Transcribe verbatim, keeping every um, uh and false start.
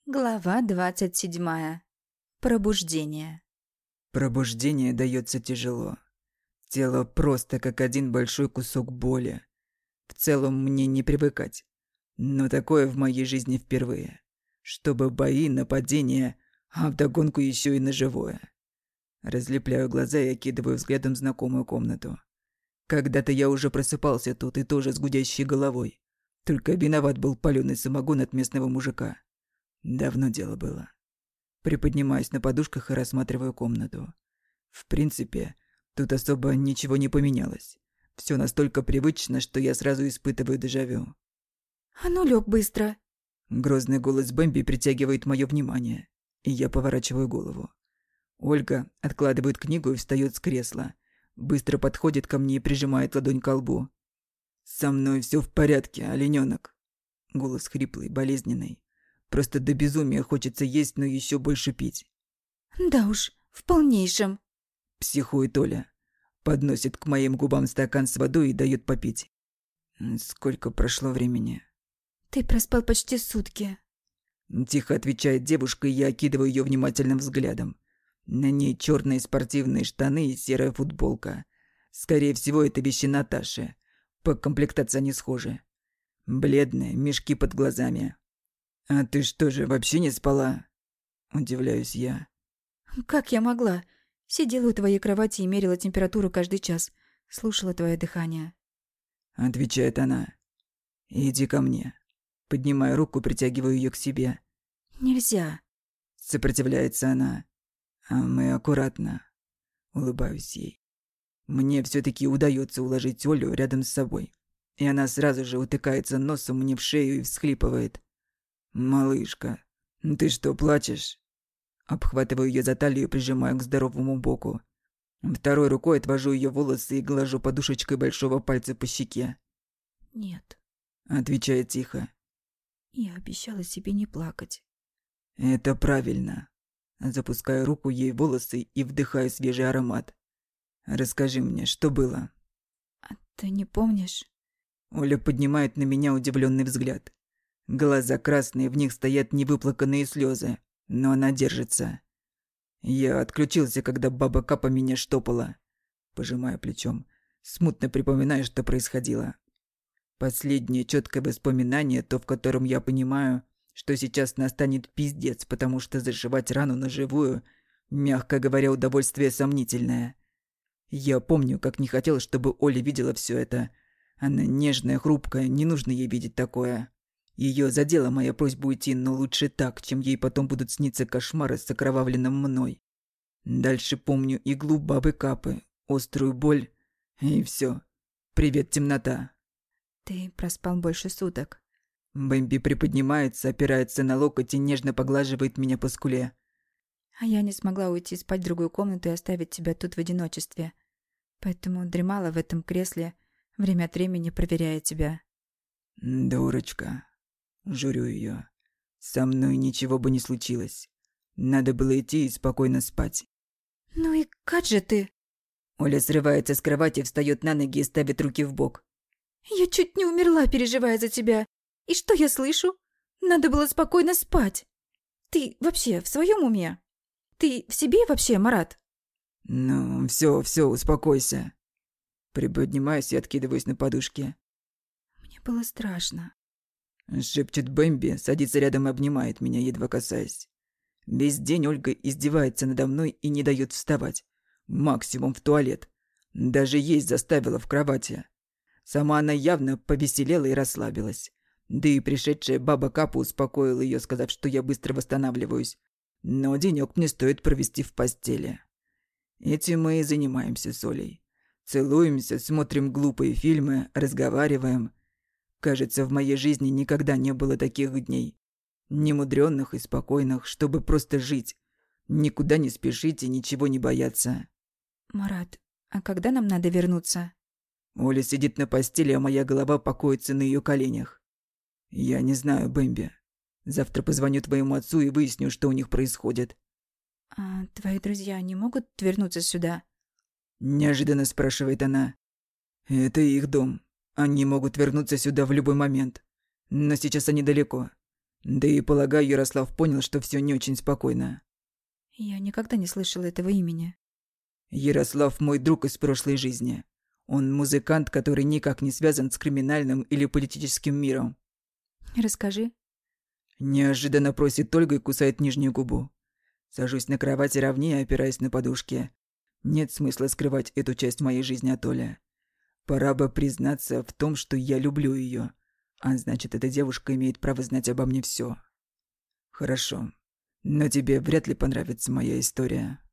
Глава двадцать седьмая. Пробуждение. Пробуждение дается тяжело. Тело просто как один большой кусок боли. В целом мне не привыкать. Но такое в моей жизни впервые. Чтобы бои, нападения, а вдогонку еще и на живое. Разлепляю глаза и окидываю взглядом знакомую комнату. Когда-то я уже просыпался тут и тоже с гудящей головой. Только виноват был палёный самогон от местного мужика. Давно дело было. Приподнимаюсь на подушках и рассматриваю комнату. В принципе, тут особо ничего не поменялось. Всё настолько привычно, что я сразу испытываю дежавю. «А ну, лёг быстро!» Грозный голос Бэмби притягивает моё внимание, и я поворачиваю голову. Ольга откладывает книгу и встаёт с кресла. Быстро подходит ко мне и прижимает ладонь ко лбу. «Со мной всё в порядке, оленёнок». Голос хриплый, болезненный. Просто до безумия хочется есть, но ещё больше пить. «Да уж, в полнейшем». Психует Оля. Подносит к моим губам стакан с водой и даёт попить. Сколько прошло времени? «Ты проспал почти сутки». Тихо отвечает девушка, и я окидываю её внимательным взглядом. На ней чёрные спортивные штаны и серая футболка. Скорее всего, это вещи Наташи. По комплектации они схожи. Бледные, мешки под глазами. «А ты что же, вообще не спала?» Удивляюсь я. «Как я могла? Сидела у твоей кровати и мерила температуру каждый час. Слушала твое дыхание». Отвечает она. «Иди ко мне». Поднимаю руку, притягиваю её к себе. «Нельзя». Сопротивляется она. А мы аккуратно. Улыбаюсь ей. Мне всё-таки удаётся уложить Олю рядом с собой. И она сразу же утыкается носом мне в шею и всхлипывает. «Малышка, ты что, плачешь?» Обхватываю её за талию и прижимаю к здоровому боку. Второй рукой отвожу её волосы и глажу подушечкой большого пальца по щеке. «Нет», — отвечает тихо. «Я обещала себе не плакать». «Это правильно». Запускаю руку ей в волосы и вдыхаю свежий аромат. «Расскажи мне, что было?» «А ты не помнишь?» Оля поднимает на меня удивлённый взгляд. Глаза красные, в них стоят невыплаканные слёзы, но она держится. Я отключился, когда баба Капа меня штопала. Пожимаю плечом, смутно припоминаю, что происходило. Последнее чёткое воспоминание, то, в котором я понимаю, что сейчас настанет пиздец, потому что зашивать рану на живую, мягко говоря, удовольствие сомнительное. Я помню, как не хотел, чтобы Оля видела всё это. Она нежная, хрупкая, не нужно ей видеть такое. Её задела моя просьба уйти, но лучше так, чем ей потом будут сниться кошмары с окровавленным мной. Дальше помню иглу бабы Капы, острую боль, и всё. Привет, темнота. «Ты проспал больше суток». Бэмби приподнимается, опирается на локоть и нежно поглаживает меня по скуле. «А я не смогла уйти спать в другую комнату и оставить тебя тут в одиночестве. Поэтому дремала в этом кресле, время от времени проверяя тебя». «Дурочка». Журю её. «Со мной ничего бы не случилось. Надо было идти и спокойно спать». «Ну и как же ты?» Оля срывается с кровати, встаёт на ноги и ставит руки в бок. «Я чуть не умерла, переживая за тебя. И что я слышу? Надо было спокойно спать. Ты вообще в своём уме? Ты в себе вообще, Марат?» «Ну, всё, всё, успокойся». Приподнимаюсь и откидываюсь на подушке. «Мне было страшно». Шепчет Бэмби, садится рядом и обнимает меня, едва касаясь. Весь день Ольга издевается надо мной и не даёт вставать. Максимум в туалет. Даже есть заставила в кровати. Сама она явно повеселела и расслабилась. Да и пришедшая баба Капа успокоила её, сказав, что я быстро восстанавливаюсь. Но денёк мне стоит провести в постели. Этим мы и занимаемся с Олей. Целуемся, смотрим глупые фильмы, разговариваем. Кажется, в моей жизни никогда не было таких дней. Немудрённых и спокойных, чтобы просто жить. Никуда не спешить и ничего не бояться. «Марат, а когда нам надо вернуться?» Оля сидит на постели, а моя голова покоится на её коленях. «Я не знаю, Бэмби. Завтра позвоню твоему отцу и выясню, что у них происходит». «А твои друзья не могут вернуться сюда?» Неожиданно спрашивает она. «Это их дом. Они могут вернуться сюда в любой момент. Но сейчас они далеко. Да и, полагаю, Ярослав понял, что все не очень спокойно. Я никогда не слышала этого имени. Ярослав мой друг из прошлой жизни. Он музыкант, который никак не связан с криминальным или политическим миром. Расскажи. Неожиданно просит Ольга и кусает нижнюю губу. Сажусь на кровати ровнее, опираясь на подушки. Нет смысла скрывать эту часть моей жизни от Оли. Пора бы признаться в том, что я люблю ее. А значит, эта девушка имеет право знать обо мне все. Хорошо. Но тебе вряд ли понравится моя история.